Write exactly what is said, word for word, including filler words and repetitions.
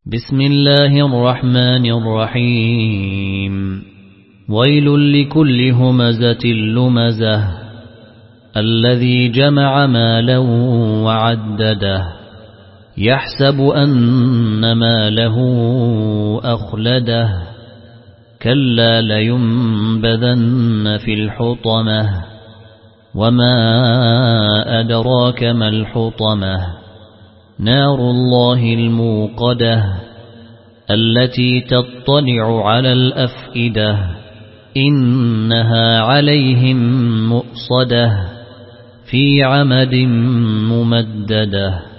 بسم الله الرحمن الرحيم ويل لكل همزة لمزة الذي جمع مالا وعدده يحسب أن ماله أخلده كلا لينبذن في الحطمة وما أدراك ما الحطمة نار الله الموقدة التي تطلع على الأفئدة إنها عليهم مؤصدة في عمد ممددة.